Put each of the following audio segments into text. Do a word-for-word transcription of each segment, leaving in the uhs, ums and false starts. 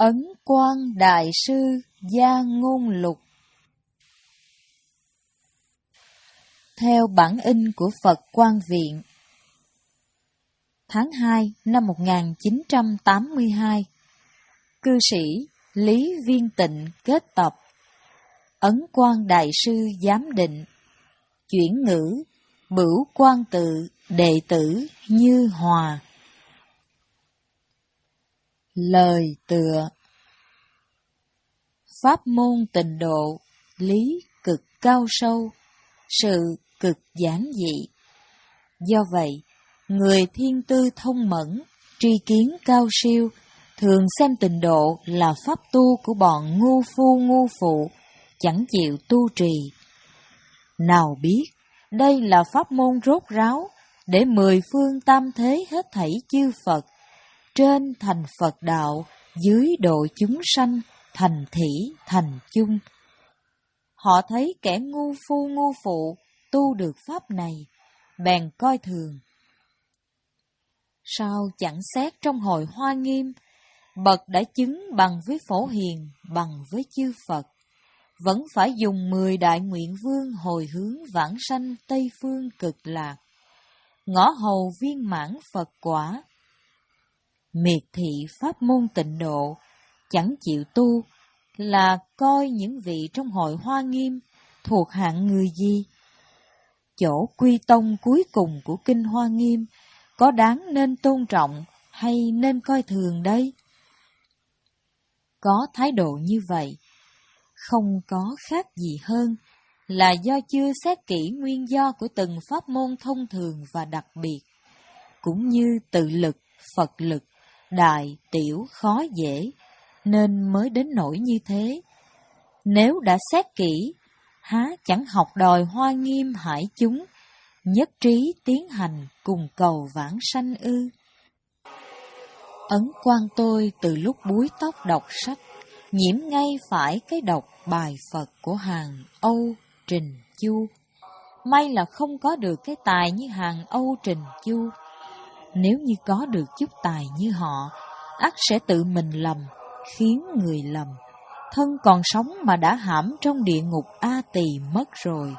Ấn Quang Đại Sư Gia Ngôn Lục. Theo bản in của Phật Quang Viện, tháng hai năm một nghìn chín trăm tám mươi hai, cư sĩ Lý Viên Tịnh kết tập Ấn Quang Đại Sư giám định, chuyển ngữ Bửu Quang Tự đệ tử Như Hòa. Lời tựa: pháp môn tịnh độ, lý cực cao sâu, sự cực giản dị. Do vậy, người thiên tư thông mẫn, tri kiến cao siêu, thường xem tịnh độ là pháp tu của bọn ngu phu ngu phụ, chẳng chịu tu trì. Nào biết, đây là pháp môn rốt ráo, để mười phương tam thế hết thảy chư Phật, trên thành Phật đạo, dưới độ chúng sanh, thành thỉ thành chung. Họ thấy kẻ ngu phu ngu phụ tu được pháp này, bèn coi thường. Sao chẳng xét trong hội Hoa Nghiêm, bậc đã chứng bằng với Phổ Hiền, bằng với chư Phật, vẫn phải dùng mười đại nguyện vương hồi hướng vãng sanh Tây Phương Cực Lạc, ngõ hầu viên mãn Phật quả. Miệt thị pháp môn tịnh độ, chẳng chịu tu, là coi những vị trong hội Hoa Nghiêm thuộc hạng người gì? Chỗ quy tông cuối cùng của kinh Hoa Nghiêm có đáng nên tôn trọng hay nên coi thường đây? Có thái độ như vậy, không có khác gì hơn là do chưa xét kỹ nguyên do của từng pháp môn thông thường và đặc biệt, cũng như tự lực, Phật lực, đại, tiểu, khó dễ, nên mới đến nỗi như thế. Nếu đã xét kỹ, há chẳng học đòi Hoa Nghiêm hải chúng, nhất trí tiến hành cùng cầu vãng sanh ư? Ấn Quang tôi từ lúc búi tóc đọc sách, nhiễm ngay phải cái đọc bài Phật của hàng Âu Trình Chu. May là không có được cái tài như hàng Âu Trình Chu. Nếu như có được chút tài như họ, ắt sẽ tự mình lầm, khiến người lầm. Thân còn sống mà đã hãm trong địa ngục A Tỳ mất rồi.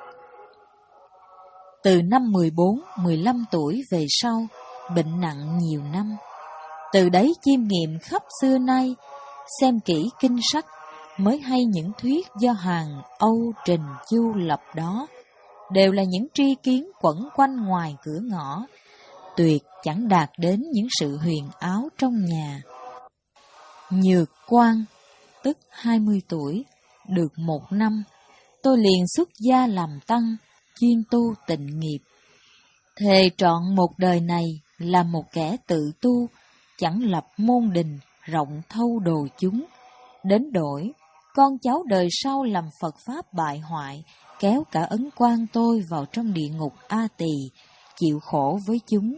Từ năm mười bốn, mười lăm tuổi về sau, bệnh nặng nhiều năm. Từ đấy chiêm nghiệm khắp xưa nay, xem kỹ kinh sách, mới hay những thuyết do hàng Âu Trình Chu lập đó, đều là những tri kiến quẩn quanh ngoài cửa ngõ, tuyệt chẳng đạt đến những sự huyền áo trong nhà. Nhược Quang, tức hai mươi tuổi, được một năm, tôi liền xuất gia làm tăng, chuyên tu tịnh nghiệp. Thề trọn một đời này là một kẻ tự tu, chẳng lập môn đình, rộng thâu đồ chúng, đến đổi con cháu đời sau làm Phật Pháp bại hoại, kéo cả Ấn Quang tôi vào trong địa ngục A Tỳ, chịu khổ với chúng.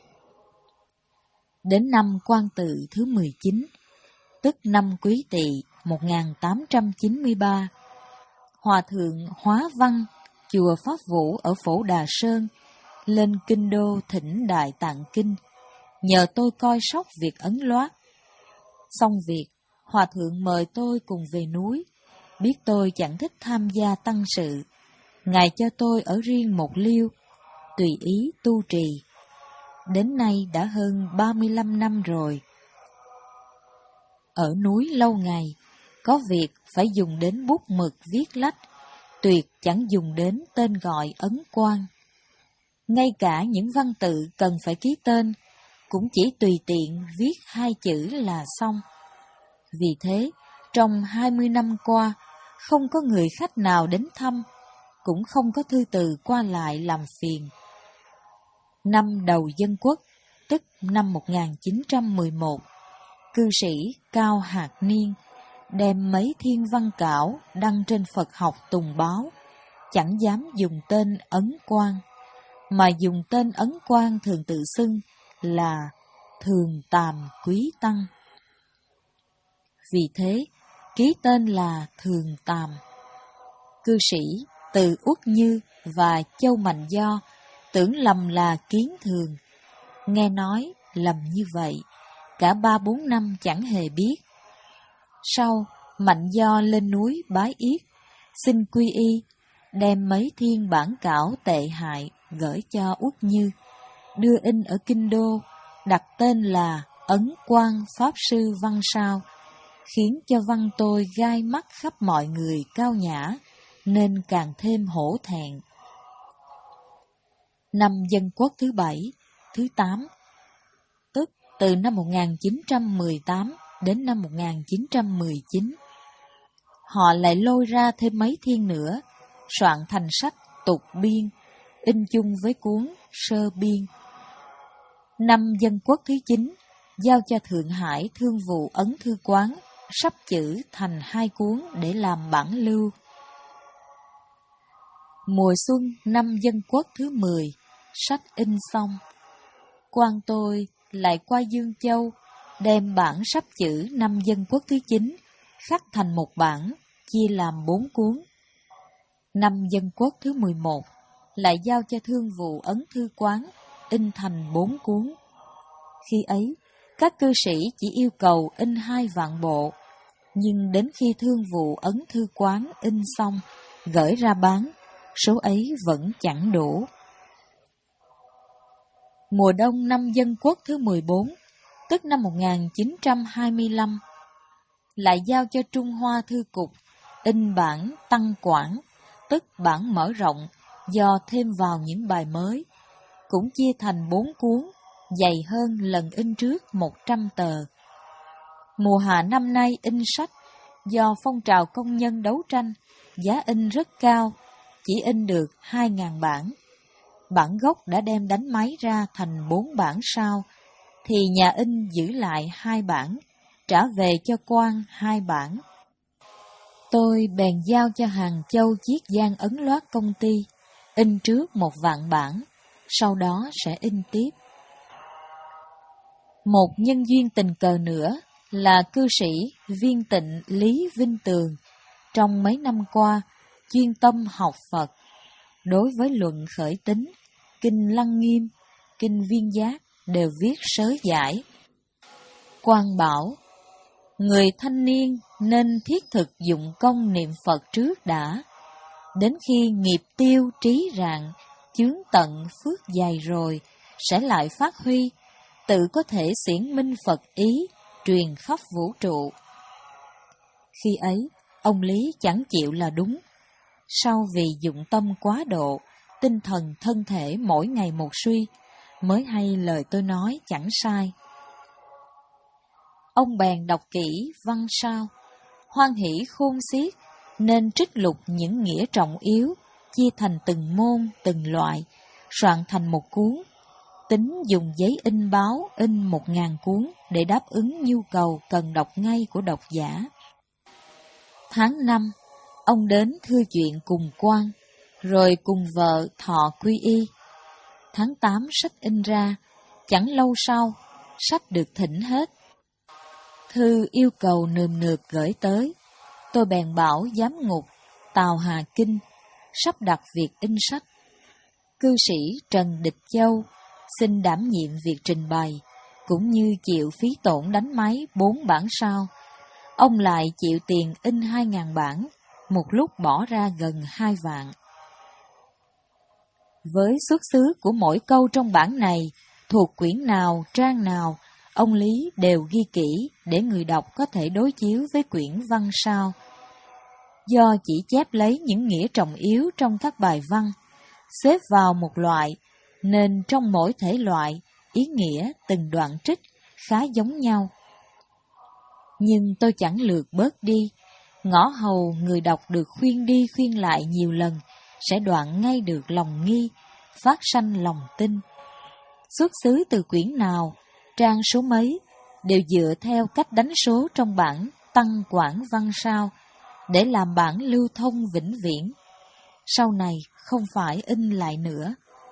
Đến năm Quang Tự thứ mười chín, tức năm Quý Tỵ một nghìn tám trăm chín mươi ba, Hòa thượng Hóa Văn, chùa Pháp Vũ ở Phổ Đà Sơn, lên kinh đô thỉnh Đại Tạng Kinh, nhờ tôi coi sóc việc ấn loát. Xong việc, Hòa thượng mời tôi cùng về núi, biết tôi chẳng thích tham gia tăng sự, Ngài cho tôi ở riêng một liêu, tùy ý tu trì. Đến nay đã hơn ba mươi lăm năm rồi. Ở núi lâu ngày, có việc phải dùng đến bút mực viết lách, tuyệt chẳng dùng đến tên gọi Ấn Quang. Ngay cả những văn tự cần phải ký tên, cũng chỉ tùy tiện viết hai chữ là xong. Vì thế, trong hai mươi năm qua, không có người khách nào đến thăm, cũng không có thư từ qua lại làm phiền. Năm đầu Dân Quốc, tức năm một nghìn chín trăm mười một, cư sĩ Cao Hạt Niên đem mấy thiên văn cảo đăng trên Phật học Tùng Báo, chẳng dám dùng tên Ấn Quang, mà dùng tên Ấn Quang thường tự xưng là Thường Tàm Quý Tăng. Vì thế, ký tên là Thường Tàm. Cư sĩ Từ Uất Như và Châu Mạnh Do tưởng lầm là Kiến Thường. Nghe nói lầm như vậy, cả ba bốn năm chẳng hề biết, Sau, Mạnh Do lên núi Bái Yết, xin quy y, đem mấy thiên bản cảo tệ hại gửi cho Uất Như, đưa in ở Kinh Đô, đặt tên là Ấn Quang Pháp Sư Văn Sao, khiến cho văn tôi gai mắt khắp mọi người cao nhã, nên càng thêm hổ thẹn. Năm Dân Quốc thứ bảy, thứ tám, tức từ năm một nghìn chín trăm mười tám đến năm một nghìn chín trăm mười chín, họ lại lôi ra thêm mấy thiên nữa, soạn thành sách Tục Biên, in chung với cuốn Sơ Biên. Năm Dân Quốc thứ chín, giao cho Thượng Hải Thương vụ Ấn Thư Quán, sắp chữ thành hai cuốn để làm bản lưu. Mùa xuân năm Dân Quốc thứ mười, sách in xong, quan tôi lại qua Dương Châu, đem bản sắp chữ năm Dân Quốc thứ chín khắc thành một bản, chia làm bốn cuốn. Năm Dân Quốc thứ mười một, lại giao cho Thương vụ Ấn Thư Quán, in thành bốn cuốn. Khi ấy, các cư sĩ chỉ yêu cầu in hai vạn bộ, nhưng đến khi Thương vụ Ấn Thư Quán in xong, gửi ra bán, số ấy vẫn chẳng đủ. Mùa đông năm Dân Quốc thứ mười bốn, tức năm một nghìn chín trăm hai mươi lăm, lại giao cho Trung Hoa Thư Cục in bản Tăng Quảng, tức bản mở rộng, do thêm vào những bài mới, cũng chia thành bốn cuốn, dày hơn lần in trước một trăm tờ. Mùa hạ năm nay in sách, do phong trào công nhân đấu tranh, giá in rất cao, chỉ in được hai ngàn bản. Bản gốc đã đem đánh máy ra thành bốn bản sau, thì nhà in giữ lại hai bản, trả về cho quan hai bản. Tôi bèn giao cho Hàng Châu Chiết Giang Ấn Loát công ty, in trước một vạn bản, sau đó sẽ in tiếp. Một nhân duyên tình cờ nữa là cư sĩ Viên Tịnh Lý Vinh Tường, trong mấy năm qua, chuyên tâm học Phật, đối với luận khởi tính, kinh Lăng Nghiêm, kinh Viên Giác đều viết sớ giải. Quan bảo, người thanh niên nên thiết thực dụng công niệm Phật trước đã, đến khi nghiệp tiêu trí rạng, chướng tận phước dày rồi, sẽ lại phát huy, tự có thể xiển minh Phật ý, truyền khắp vũ trụ. Khi ấy, ông Lý chẳng chịu là đúng. Sau vì dụng tâm quá độ, tinh thần thân thể mỗi ngày một suy, mới hay lời tôi nói chẳng sai. Ông bèn đọc kỹ văn sao, hoan hỷ khôn xiết, nên trích lục những nghĩa trọng yếu, chia thành từng môn, từng loại, soạn thành một cuốn, tính dùng giấy in báo in một ngàn cuốn để đáp ứng nhu cầu cần đọc ngay của độc giả. Tháng năm, ông đến thưa chuyện cùng quan, rồi cùng vợ thọ quy y. Tháng tám sách in ra, chẳng lâu sau, sách được thỉnh hết. Thư yêu cầu nườm nượp gửi tới, tôi bèn bảo giám ngục Tào Hà Kinh sắp đặt việc in sách. Cư sĩ Trần Địch Châu xin đảm nhiệm việc trình bày, cũng như chịu phí tổn đánh máy bốn bản sao. Ông lại chịu tiền in hai ngàn bản, một lúc bỏ ra gần hai vạn. Với xuất xứ của mỗi câu trong bản này, thuộc quyển nào, trang nào, ông Lý đều ghi kỹ để người đọc có thể đối chiếu với quyển văn sao. Do chỉ chép lấy những nghĩa trọng yếu trong các bài văn, xếp vào một loại, nên trong mỗi thể loại, ý nghĩa từng đoạn trích khá giống nhau. Nhưng tôi chẳng lược bớt đi, ngõ hầu người đọc được khuyên đi khuyên lại nhiều lần, sẽ đoạn ngay được lòng nghi, phát sanh lòng tin. Xuất xứ từ quyển nào, trang số mấy, đều dựa theo cách đánh số trong bản Tăng Quảng Văn Sao, để làm bản lưu thông vĩnh viễn. Sau này không phải in lại nữa.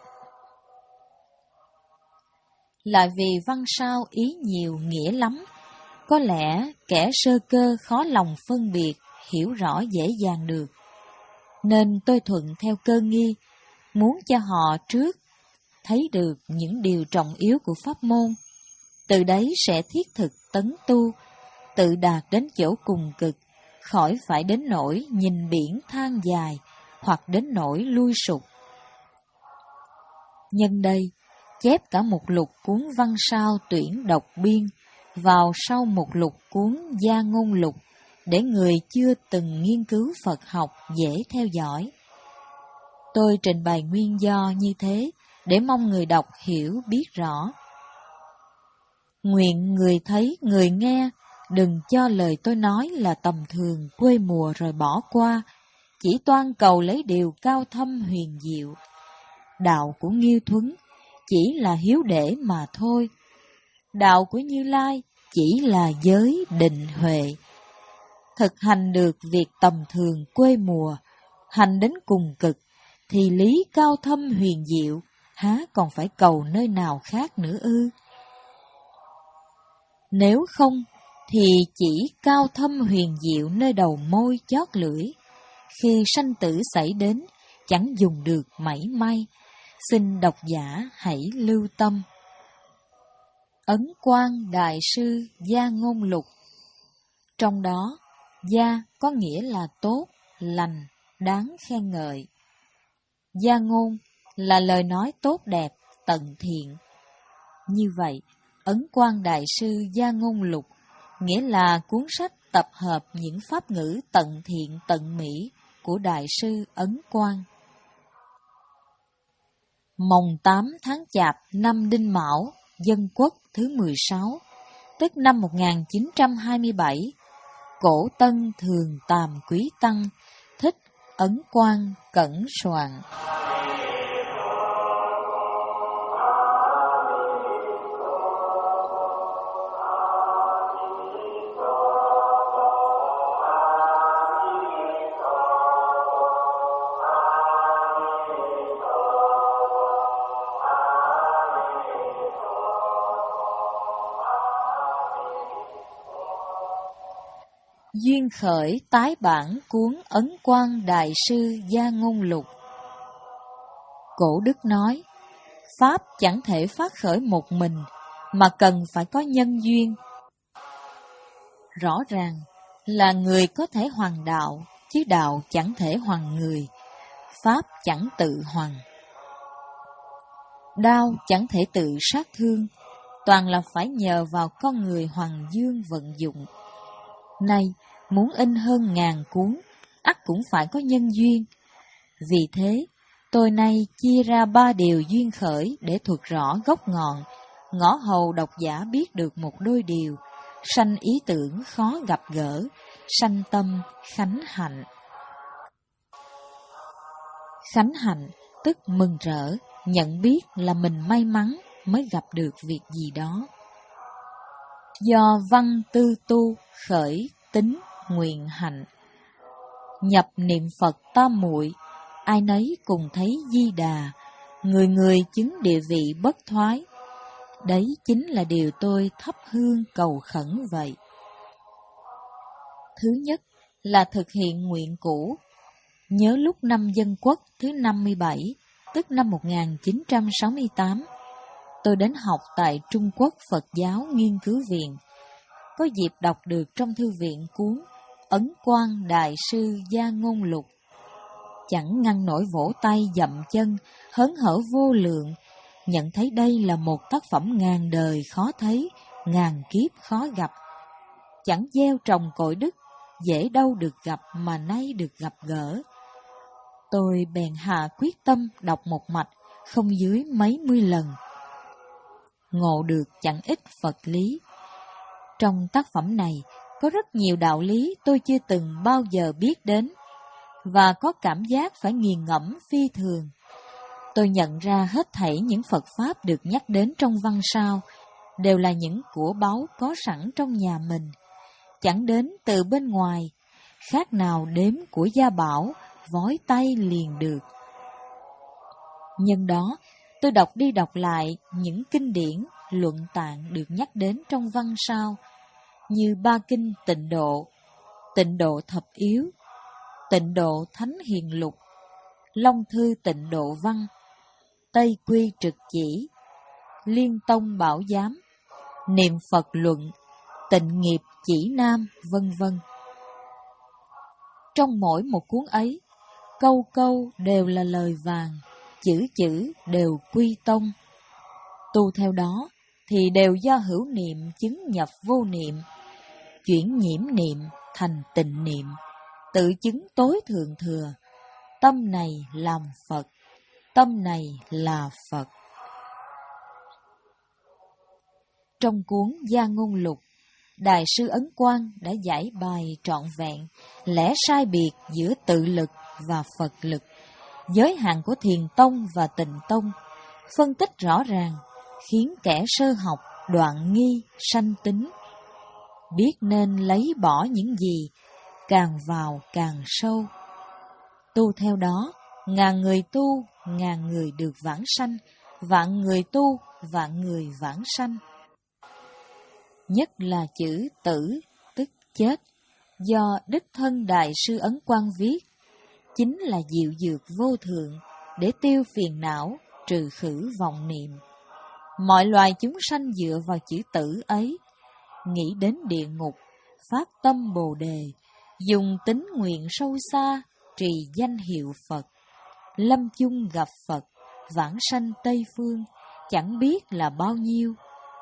Lại vì văn sao ý nhiều nghĩa lắm, có lẽ kẻ sơ cơ khó lòng phân biệt, hiểu rõ dễ dàng được. Nên tôi thuận theo cơ nghi, muốn cho họ trước thấy được những điều trọng yếu của pháp môn, từ đấy sẽ thiết thực tấn tu, tự đạt đến chỗ cùng cực, khỏi phải đến nỗi nhìn biển than dài, hoặc đến nỗi lui sụp. Nhân đây, chép cả một lục cuốn văn sao tuyển độc biên, vào sau một lục cuốn gia ngôn lục, để người chưa từng nghiên cứu Phật học dễ theo dõi. Tôi trình bày nguyên do như thế, để mong người đọc hiểu biết rõ. Nguyện người thấy, người nghe, đừng cho lời tôi nói là tầm thường, quê mùa rồi bỏ qua, chỉ toan cầu lấy điều cao thâm huyền diệu. Đạo của Nghiêu Thuấn chỉ là hiếu để mà thôi. Đạo của Như Lai chỉ là giới định huệ. Thực hành được việc tầm thường quê mùa, hành đến cùng cực, thì lý cao thâm huyền diệu, há còn phải cầu nơi nào khác nữa ư? Nếu không, thì chỉ cao thâm huyền diệu nơi đầu môi chót lưỡi. Khi sanh tử xảy đến, chẳng dùng được mảy may. Xin độc giả hãy lưu tâm. Ấn Quang Đại Sư Gia Ngôn Lục. Trong đó, gia có nghĩa là tốt, lành, đáng khen ngợi. Gia ngôn là lời nói tốt đẹp, tận thiện. Như vậy, Ấn Quang Đại Sư Gia Ngôn Lục nghĩa là cuốn sách tập hợp những pháp ngữ tận thiện tận mỹ của Đại sư Ấn Quang. Mồng tám tháng Chạp năm Đinh Mão, Dân Quốc thứ mười sáu, tức năm một nghìn chín trăm hai mươi bảy, Cổ Tân Thường Tàm Quý Tăng, thích Ấn Quang cẩn soạn. Duyên khởi tái bản cuốn Ấn Quang Đại Sư Gia Ngôn Lục. Cổ Đức nói, Pháp chẳng thể phát khởi một mình, mà cần phải có nhân duyên. Rõ ràng là người có thể hoàn đạo, chứ đạo chẳng thể hoàn người. Pháp chẳng tự hoàn. Đao chẳng thể tự sát thương, toàn là phải nhờ vào con người hoàng dương vận dụng. Nay, muốn in hơn ngàn cuốn, ắt cũng phải có nhân duyên. Vì thế, tôi nay chia ra ba điều duyên khởi để thuật rõ gốc ngọn, ngõ hầu độc giả biết được một đôi điều, sanh ý tưởng khó gặp gỡ, sanh tâm khánh hạnh. Khánh hạnh tức mừng rỡ, nhận biết là mình may mắn mới gặp được việc gì đó. Do văn tư tu khởi tính nguyện hạnh, nhập niệm Phật tam muội, ai nấy cùng thấy Di Đà, người người chứng địa vị bất thoái. Đấy chính là điều tôi thắp hương cầu khẩn vậy. Thứ nhất là thực hiện nguyện cũ. Nhớ lúc năm Dân Quốc thứ năm mươi bảy, tức năm một nghìn chín trăm sáu mươi tám, tôi đến học tại Trung Quốc Phật giáo Nghiên cứu Viện. Có dịp đọc được trong thư viện cuốn Ấn Quang Đại Sư Gia Ngôn Lục. Chẳng ngăn nổi vỗ tay dậm chân, hớn hở vô lượng, nhận thấy đây là một tác phẩm ngàn đời khó thấy, ngàn kiếp khó gặp. Chẳng gieo trồng cội đức, dễ đâu được gặp mà nay được gặp gỡ. Tôi bèn hạ quyết tâm đọc một mạch, không dưới mấy mươi lần. Ngộ được chẳng ít Phật lý. Trong tác phẩm này, có rất nhiều đạo lý tôi chưa từng bao giờ biết đến, và có cảm giác phải nghiền ngẫm phi thường. Tôi nhận ra hết thảy những Phật Pháp được nhắc đến trong văn sao, đều là những của báu có sẵn trong nhà mình, chẳng đến từ bên ngoài, khác nào đếm của gia bảo, vói tay liền được. Nhân đó, tôi đọc đi đọc lại những kinh điển, luận tạng được nhắc đến trong văn sao, như ba kinh Tịnh Độ, Tịnh Độ Thập Yếu, Tịnh Độ Thánh Hiền Lục, Long Thư Tịnh Độ Văn, Tây Quy Trực Chỉ, Liên Tông Bảo Giám, Niệm Phật Luận, Tịnh nghiệp chỉ nam, vân vân. Trong mỗi một cuốn ấy, câu câu đều là lời vàng, chữ chữ đều quy tông. Tu theo đó thì đều do hữu niệm chứng nhập vô niệm, chuyển nhiễm niệm thành tịnh niệm, tự chứng tối thượng thừa. Tâm này làm Phật, tâm này là Phật. Trong cuốn Gia Ngôn Lục, Đại sư Ấn Quang đã giải bài trọn vẹn lẽ sai biệt giữa tự lực và Phật lực, giới hạn của Thiền Tông và Tịnh Tông, phân tích rõ ràng, khiến kẻ sơ học đoạn nghi sanh tính. Biết nên lấy bỏ những gì, càng vào càng sâu. Tu theo đó, ngàn người tu, ngàn người được vãng sanh, vạn người tu, vạn người vãng sanh. Nhất là chữ tử, tức chết, do đích thân Đại sư Ấn Quang viết, chính là diệu dược vô thượng để tiêu phiền não, trừ khử vọng niệm. Mọi loài chúng sanh dựa vào chữ tử ấy, nghĩ đến địa ngục, phát tâm Bồ Đề, dùng tín nguyện sâu xa, trì danh hiệu Phật. Lâm chung gặp Phật, vãng sanh Tây Phương, chẳng biết là bao nhiêu.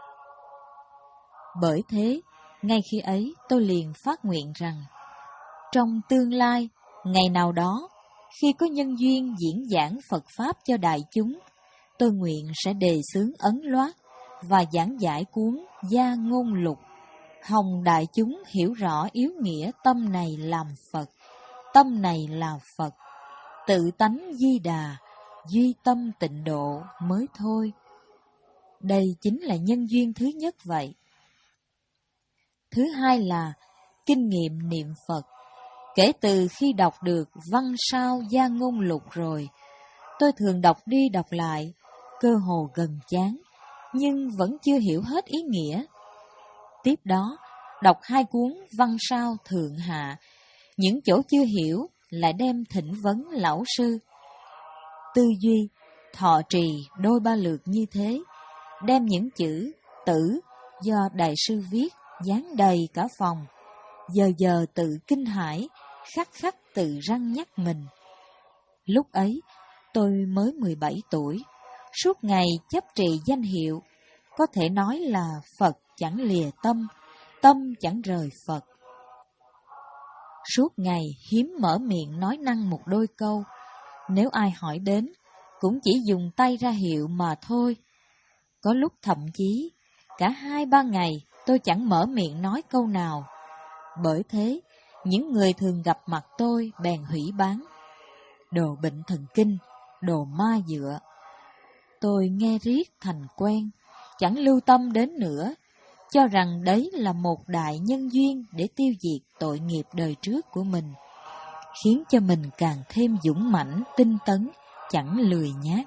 Bởi thế, ngay khi ấy tôi liền phát nguyện rằng, trong tương lai, ngày nào đó, khi có nhân duyên diễn giảng Phật Pháp cho đại chúng, tôi nguyện sẽ đề xướng ấn loát và giảng giải cuốn Gia Ngôn Lục, hòng đại chúng hiểu rõ yếu nghĩa tâm này làm Phật, tâm này là Phật, tự tánh di đà, duy tâm tịnh độ mới thôi. Đây chính là nhân duyên thứ nhất vậy. Thứ hai là kinh nghiệm niệm Phật. Kể từ khi đọc được văn sao Gia Ngôn Lục rồi, tôi thường đọc đi đọc lại, cơ hồ gần chán, nhưng vẫn chưa hiểu hết ý nghĩa. Tiếp đó, đọc hai cuốn văn sao Thượng Hạ, những chỗ chưa hiểu lại đem thỉnh vấn lão sư. Tư duy, thọ trì đôi ba lượt như thế, đem những chữ tử do đại sư viết dán đầy cả phòng, giờ giờ tự kinh hãi, khắc khắc tự răng nhắc mình. Lúc ấy, tôi mới mười bảy tuổi, suốt ngày chấp trì danh hiệu, có thể nói là Phật chẳng lìa tâm, tâm chẳng rời Phật. Suốt ngày hiếm mở miệng nói năng một đôi câu, nếu ai hỏi đến, cũng chỉ dùng tay ra hiệu mà thôi. Có lúc thậm chí, cả hai ba ngày tôi chẳng mở miệng nói câu nào. Bởi thế, những người thường gặp mặt tôi bèn hủy bán. Đồ bệnh thần kinh, đồ ma dựa. Tôi nghe riết thành quen, chẳng lưu tâm đến nữa, cho rằng đấy là một đại nhân duyên để tiêu diệt tội nghiệp đời trước của mình, khiến cho mình càng thêm dũng mãnh, tinh tấn, chẳng lười nhác.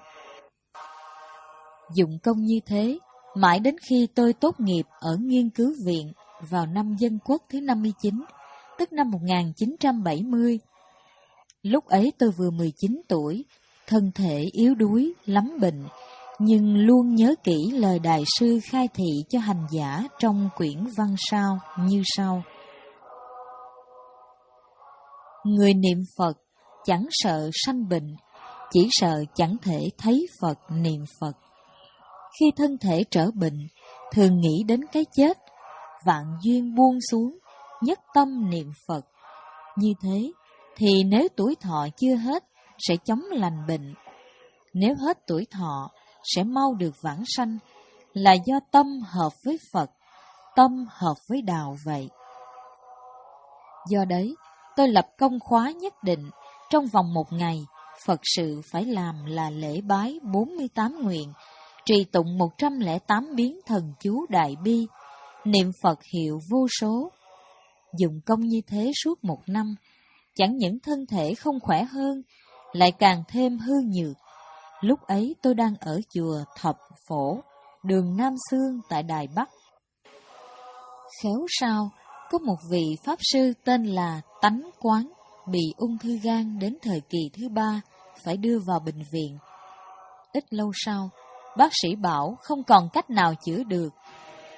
Dụng công như thế, mãi đến khi tôi tốt nghiệp ở nghiên cứu viện vào năm Dân Quốc thứ năm mươi chín, tức năm một nghìn chín trăm bảy mươi. Lúc ấy tôi vừa mười chín tuổi, thân thể yếu đuối, lắm bệnh, nhưng luôn nhớ kỹ lời đại sư khai thị cho hành giả trong quyển văn sao như sau. Người niệm Phật chẳng sợ sanh bệnh, chỉ sợ chẳng thể thấy Phật niệm Phật. Khi thân thể trở bệnh, thường nghĩ đến cái chết, vạn duyên buông xuống, nhất tâm niệm Phật. Như thế, thì nếu tuổi thọ chưa hết, sẽ chóng lành bệnh. Nếu hết tuổi thọ, sẽ mau được vãng sanh, là do tâm hợp với Phật, tâm hợp với đạo vậy. Do đấy, tôi lập công khóa nhất định, trong vòng một ngày, Phật sự phải làm là lễ bái bốn mươi tám nguyện, trì tụng một trăm lẻ tám biến thần chú đại bi, niệm Phật hiệu vô số. Dùng công như thế suốt một năm, chẳng những thân thể không khỏe hơn, lại càng thêm hư nhược. Lúc ấy tôi đang ở chùa Thập Phổ, đường Nam Xương tại Đài Bắc. Khéo sao, có một vị Pháp Sư tên là Tánh Quán, bị ung thư gan đến thời kỳ thứ ba, phải đưa vào bệnh viện. Ít lâu sau, bác sĩ bảo không còn cách nào chữa được.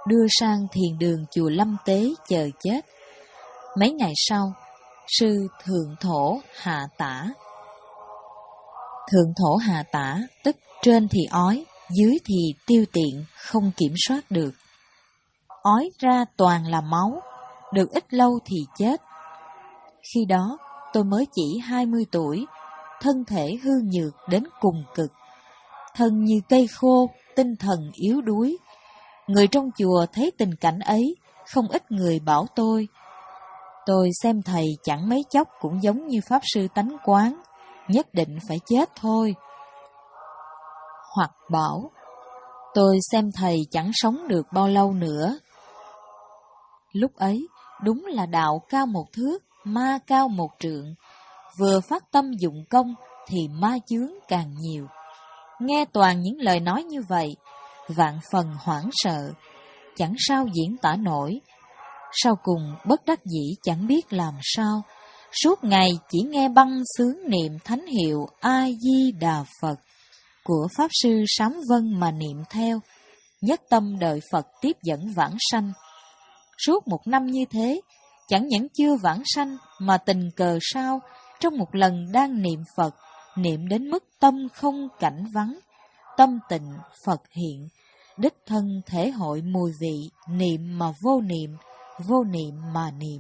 đưa sang thiền đường chùa Lâm Tế chờ chết. Mấy ngày sau, sư Thượng Thổ hạ tả. Thượng Thổ hạ tả, tức trên thì ói, dưới thì tiêu tiện, không kiểm soát được. Ói ra toàn là máu, được ít lâu thì chết. Khi đó, tôi mới chỉ hai mươi tuổi, thân thể hư nhược đến cùng cực. Thân như cây khô, tinh thần yếu đuối. Người trong chùa thấy tình cảnh ấy, không ít người bảo tôi. Tôi xem thầy chẳng mấy chốc cũng giống như Pháp Sư Tánh Quán, nhất định phải chết thôi. Hoặc bảo, tôi xem thầy chẳng sống được bao lâu nữa. Lúc ấy, đúng là đạo cao một thước, ma cao một trượng. Vừa phát tâm dụng công, thì ma chướng càng nhiều. Nghe toàn những lời nói như vậy, vạn phần hoảng sợ, chẳng sao diễn tả nổi. Sau cùng bất đắc dĩ chẳng biết làm sao, suốt ngày chỉ nghe băng xướng niệm thánh hiệu A-di-đà Phật của Pháp Sư Sám Vân mà niệm theo, nhất tâm đợi Phật tiếp dẫn vãng sanh. Suốt một năm như thế, chẳng những chưa vãng sanh mà tình cờ sao, trong một lần đang niệm Phật, niệm đến mức tâm không cảnh vắng, tâm tịnh Phật hiện, đích thân thể hội mùi vị, niệm mà vô niệm, vô niệm mà niệm.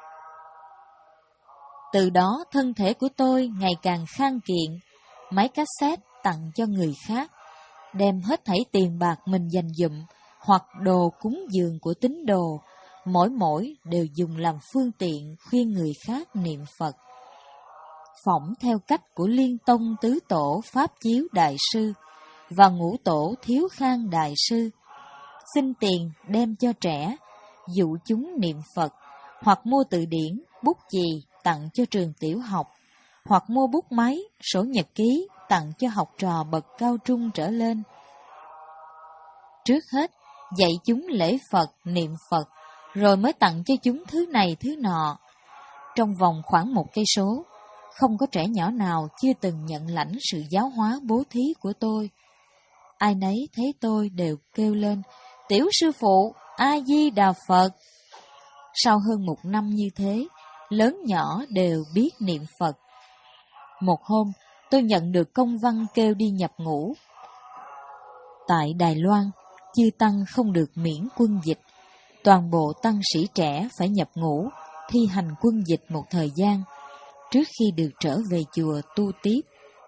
Từ đó thân thể của tôi ngày càng khang kiện, máy cassette tặng cho người khác, đem hết thảy tiền bạc mình dành dụm, hoặc đồ cúng dường của tín đồ, mỗi mỗi đều dùng làm phương tiện khuyên người khác niệm Phật. Phỏng theo cách của Liên Tông Tứ Tổ Pháp Chiếu Đại Sư và Ngũ Tổ Thiếu Khang Đại Sư, xin tiền đem cho trẻ, dụ chúng niệm Phật, hoặc mua từ điển, bút chì tặng cho trường tiểu học, hoặc mua bút máy, sổ nhật ký tặng cho học trò bậc cao trung trở lên. Trước hết, dạy chúng lễ Phật, niệm Phật, rồi mới tặng cho chúng thứ này thứ nọ. Trong vòng khoảng một cây số, không có trẻ nhỏ nào chưa từng nhận lãnh sự giáo hóa bố thí của tôi. Ai nấy thấy tôi đều kêu lên, tiểu sư phụ, A-di-đà Phật. Sau hơn một năm như thế, lớn nhỏ đều biết niệm Phật. Một hôm, tôi nhận được công văn kêu đi nhập ngũ. Tại Đài Loan, chư tăng không được miễn quân dịch. Toàn bộ tăng sĩ trẻ phải nhập ngũ, thi hành quân dịch một thời gian, trước khi được trở về chùa tu tiếp.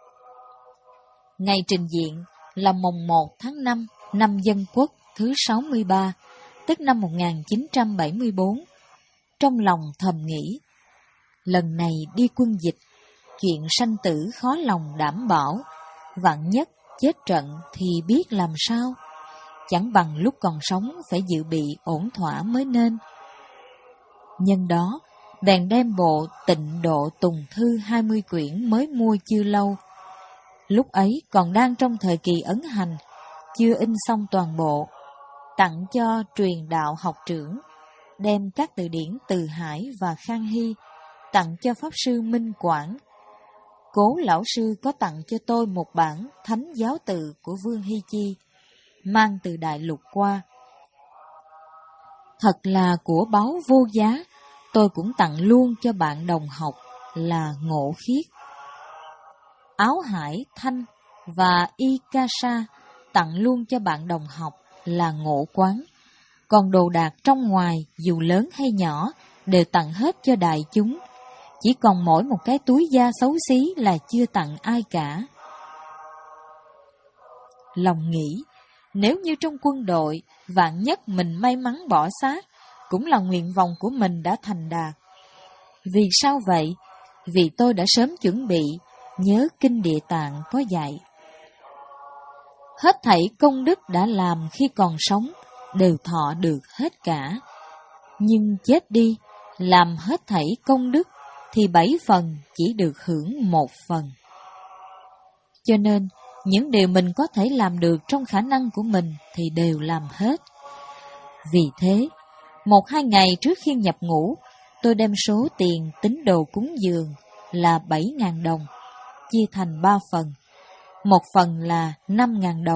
Ngày trình diện là mồng một tháng năm năm Dân Quốc thứ sáu mươi ba, tức năm một nghìn chín trăm bảy mươi bốn. Trong lòng thầm nghĩ, lần này đi quân dịch, chuyện sanh tử khó lòng đảm bảo, vạn nhất chết trận thì biết làm sao, chẳng bằng lúc còn sống phải dự bị ổn thỏa mới nên. Nhân đó, bèn đem bộ Tịnh Độ Tùng Thư hai mươi quyển mới mua chưa lâu. Lúc ấy còn đang trong thời kỳ ấn hành, chưa in xong toàn bộ, tặng cho truyền đạo học trưởng, đem các từ điển Từ Hải và Khang Hy tặng cho Pháp Sư Minh Quảng. Cố lão sư có tặng cho tôi một bản Thánh Giáo Tự của Vương Hy Chi, mang từ Đại Lục qua. Thật là của báu vô giá, tôi cũng tặng luôn cho bạn đồng học là Ngộ Khiết. Áo Hải Thanh và Y Ca Sa tặng luôn cho bạn đồng học là Ngộ Quán. Còn đồ đạc trong ngoài, dù lớn hay nhỏ, đều tặng hết cho đại chúng. Chỉ còn mỗi một cái túi da xấu xí là chưa tặng ai cả. Lòng nghĩ, nếu như trong quân đội, vạn nhất mình may mắn bỏ xác, cũng là nguyện vọng của mình đã thành đạt. Vì sao vậy? Vì tôi đã sớm chuẩn bị, nhớ Kinh Địa Tạng có dạy. Hết thảy công đức đã làm khi còn sống, đều thọ được hết cả. Nhưng chết đi, làm hết thảy công đức, thì bảy phần chỉ được hưởng một phần. Cho nên, những điều mình có thể làm được trong khả năng của mình thì đều làm hết. Vì thế, một hai ngày trước khi nhập ngũ, tôi đem số tiền tín đồ cúng dường là bảy ngàn đồng, chia thành ba phần. Một phần là năm ngàn đồng,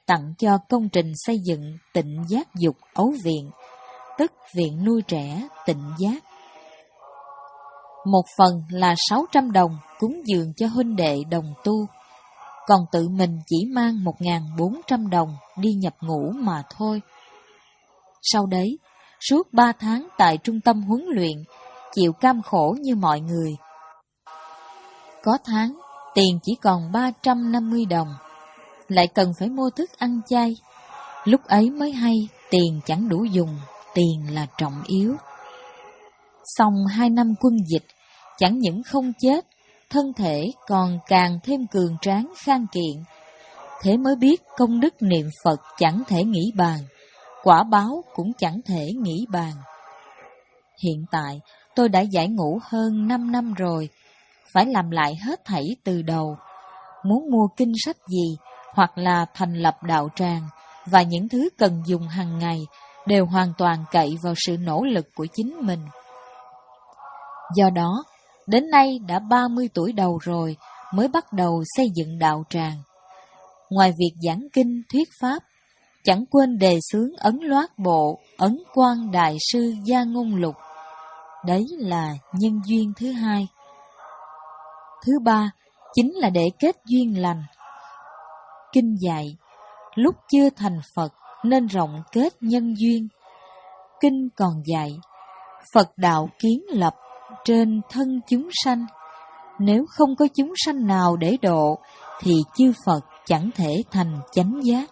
tặng cho công trình xây dựng Tịnh Giác Dục Ấu Viện, tức viện nuôi trẻ Tịnh Giác. Một phần là sáu trăm đồng cúng dường cho huynh đệ đồng tu, còn tự mình chỉ mang một nghìn bốn trăm đồng đi nhập ngũ mà thôi. Sau đấy, suốt ba tháng tại trung tâm huấn luyện, chịu cam khổ như mọi người. Có tháng, tiền chỉ còn ba trăm năm mươi đồng, lại cần phải mua thức ăn chay. Lúc ấy mới hay, tiền chẳng đủ dùng, tiền là trọng yếu. Xong hai năm quân dịch, chẳng những không chết, thân thể còn càng thêm cường tráng khang kiện. Thế mới biết công đức niệm Phật chẳng thể nghĩ bàn, quả báo cũng chẳng thể nghĩ bàn. Hiện tại, tôi đã giải ngũ hơn năm năm rồi, phải làm lại hết thảy từ đầu. Muốn mua kinh sách gì, hoặc là thành lập đạo tràng, và những thứ cần dùng hàng ngày, đều hoàn toàn cậy vào sự nỗ lực của chính mình. Do đó, đến nay đã ba mươi tuổi đầu rồi mới bắt đầu xây dựng đạo tràng. Ngoài việc giảng kinh thuyết pháp, chẳng quên đề xướng ấn loát bộ, ấn quan đại sư Gia Ngôn Lục. Đấy là nhân duyên thứ hai. Thứ ba, chính là để kết duyên lành. Kinh dạy, lúc chưa thành Phật nên rộng kết nhân duyên. Kinh còn dạy, Phật đạo kiến lập trên thân chúng sanh. Nếu không có chúng sanh nào để độ, thì chư Phật chẳng thể thành chánh giác.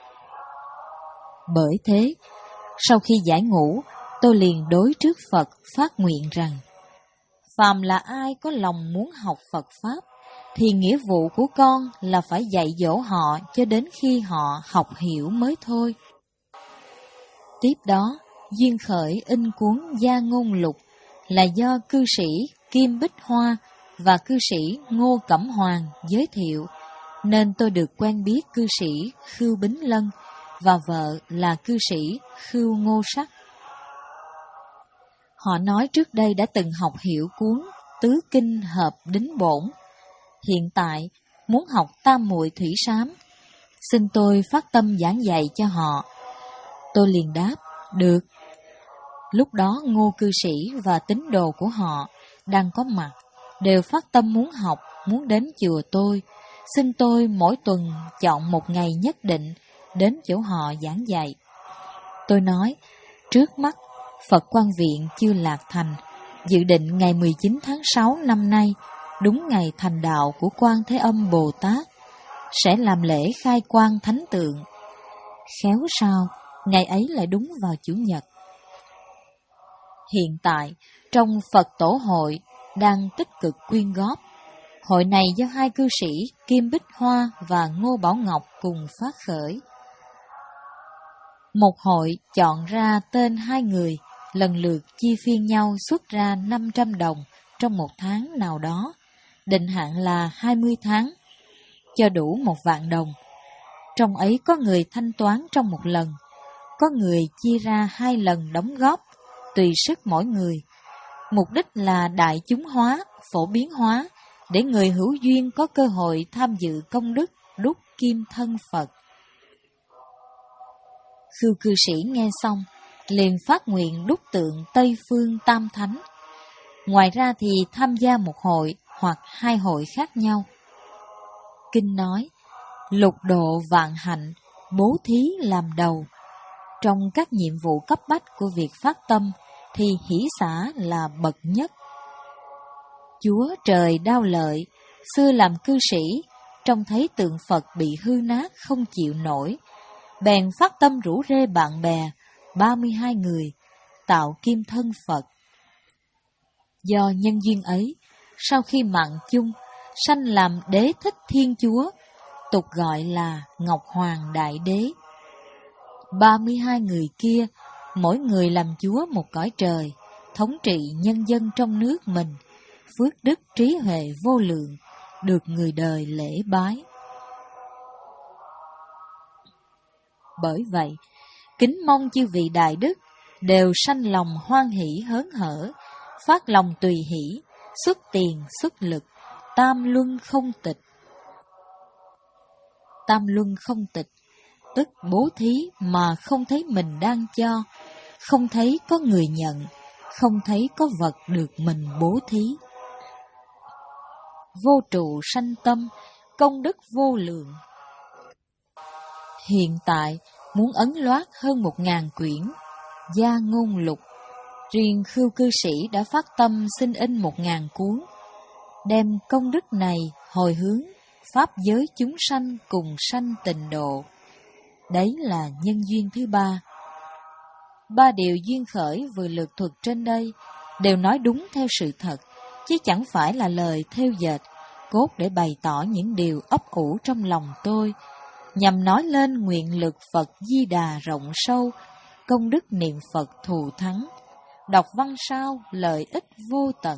Bởi thế, sau khi giải ngũ, tôi liền đối trước Phật phát nguyện rằng, phàm là ai có lòng muốn học Phật Pháp, thì nghĩa vụ của con là phải dạy dỗ họ cho đến khi họ học hiểu mới thôi. Tiếp đó, duyên khởi in cuốn Gia Ngôn Lục là do cư sĩ Kim Bích Hoa và cư sĩ Ngô Cẩm Hoàng giới thiệu, nên tôi được quen biết cư sĩ Khưu Bính Lân và vợ là cư sĩ Khưu Ngô Sắc. Họ nói trước đây đã từng học hiểu cuốn Tứ Kinh Hợp Đính Bổn. Hiện tại, muốn học Tam Muội Thủy Sám, xin tôi phát tâm giảng dạy cho họ. Tôi liền đáp, được. Lúc đó Ngô cư sĩ và tín đồ của họ đang có mặt, đều phát tâm muốn học, muốn đến chùa tôi, xin tôi mỗi tuần chọn một ngày nhất định đến chỗ họ giảng dạy. Tôi nói, trước mắt Phật Quan Viện chưa lạc thành, dự định ngày mười chín tháng sáu năm nay, đúng ngày thành đạo của Quan Thế Âm Bồ Tát, sẽ làm lễ khai quang thánh tượng. Khéo sao, ngày ấy lại đúng vào Chủ nhật. Hiện tại, trong Phật Tổ hội đang tích cực quyên góp. Hội này do hai cư sĩ Kim Bích Hoa và Ngô Bảo Ngọc cùng phát khởi. Một hội chọn ra tên hai người, lần lượt chia phiên nhau xuất ra năm trăm đồng trong một tháng nào đó, định hạn là hai mươi tháng, cho đủ một vạn đồng. Trong ấy có người thanh toán trong một lần, có người chia ra hai lần đóng góp, tùy sức mỗi người. Mục đích là đại chúng hóa, phổ biến hóa, để người hữu duyên có cơ hội tham dự công đức đúc kim thân Phật. Khưu cư sĩ nghe xong, liền phát nguyện đúc tượng Tây Phương Tam Thánh. Ngoài ra thì tham gia một hội hoặc hai hội khác nhau. Kinh nói, lục độ vạn hạnh, bố thí làm đầu. Trong các nhiệm vụ cấp bách của việc phát tâm, thì hỷ xả là bậc nhất. Chúa trời Đao Lợi, xưa làm cư sĩ, trông thấy tượng Phật bị hư nát không chịu nổi, bèn phát tâm rủ rê bạn bè, ba mươi hai người, tạo kim thân Phật. Do nhân duyên ấy, sau khi mạng chung, sanh làm Đế Thích Thiên Chúa, tục gọi là Ngọc Hoàng Đại Đế. ba mươi hai người kia, mỗi người làm chúa một cõi trời, thống trị nhân dân trong nước mình, phước đức trí huệ vô lượng, được người đời lễ bái. Bởi vậy, kính mong chư vị đại đức đều sanh lòng hoan hỷ hớn hở, phát lòng tùy hỷ, xuất tiền xuất lực, tam luân không tịch. Tam luân không tịch, tức bố thí mà không thấy mình đang cho, không thấy có người nhận, không thấy có vật được mình bố thí. Vô trụ sanh tâm, công đức vô lượng. Hiện tại, muốn ấn loát hơn một ngàn quyển, gia ngôn lục. Riêng Khưu cư sĩ đã phát tâm xin in một ngàn cuốn, đem công đức này hồi hướng pháp giới chúng sanh cùng sanh tịnh độ. Đấy là nhân duyên thứ ba. Ba điều duyên khởi vừa lược thuật trên đây đều nói đúng theo sự thật, chứ chẳng phải là lời thêu dệt, cốt để bày tỏ những điều ấp ủ trong lòng tôi, nhằm nói lên nguyện lực Phật Di Đà rộng sâu, công đức niệm Phật thù thắng, đọc văn sao lợi ích vô tận.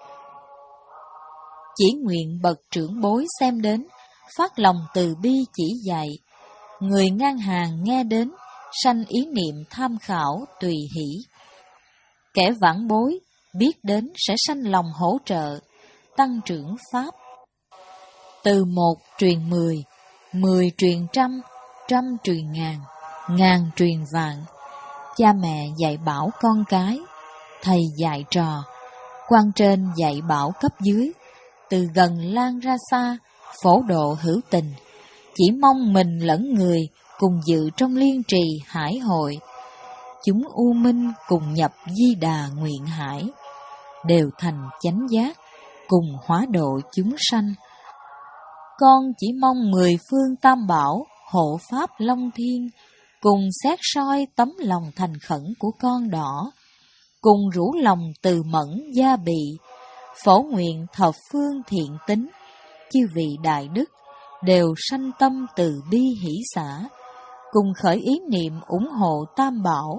Chỉ nguyện bậc trưởng bối xem đến, phát lòng từ bi chỉ dạy, người ngang hàng nghe đến, sanh ý niệm tham khảo tùy hỷ. Kẻ vãn bối biết đến sẽ sanh lòng hỗ trợ, tăng trưởng pháp. Từ một truyền mười, mười truyền trăm, trăm truyền ngàn, ngàn truyền vạn. Cha mẹ dạy bảo con cái, thầy dạy trò, quan trên dạy bảo cấp dưới, từ gần lan ra xa, phổ độ hữu tình. Chỉ mong mình lẫn người cùng dự trong liên trì hải hội, chúng u minh cùng nhập Di Đà nguyện hải, đều thành chánh giác, cùng hóa độ chúng sanh. Con chỉ mong mười phương tam bảo, hộ pháp long thiên, cùng xét soi tấm lòng thành khẩn của con đỏ, cùng rủ lòng từ mẫn gia bị, phổ nguyện thập phương thiện tính, chư vị đại đức đều sanh tâm từ bi hỷ xả, cùng khởi ý niệm ủng hộ tam bảo.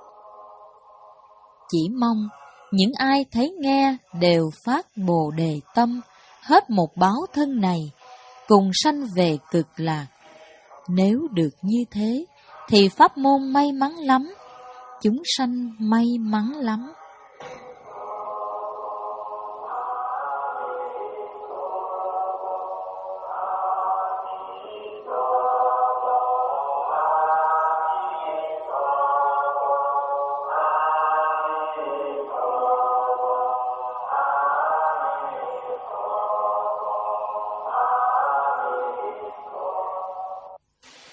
Chỉ mong những ai thấy nghe đều phát bồ đề tâm, hết một báo thân này, cùng sanh về cực lạc. Nếu được như thế, thì pháp môn may mắn lắm, chúng sanh may mắn lắm.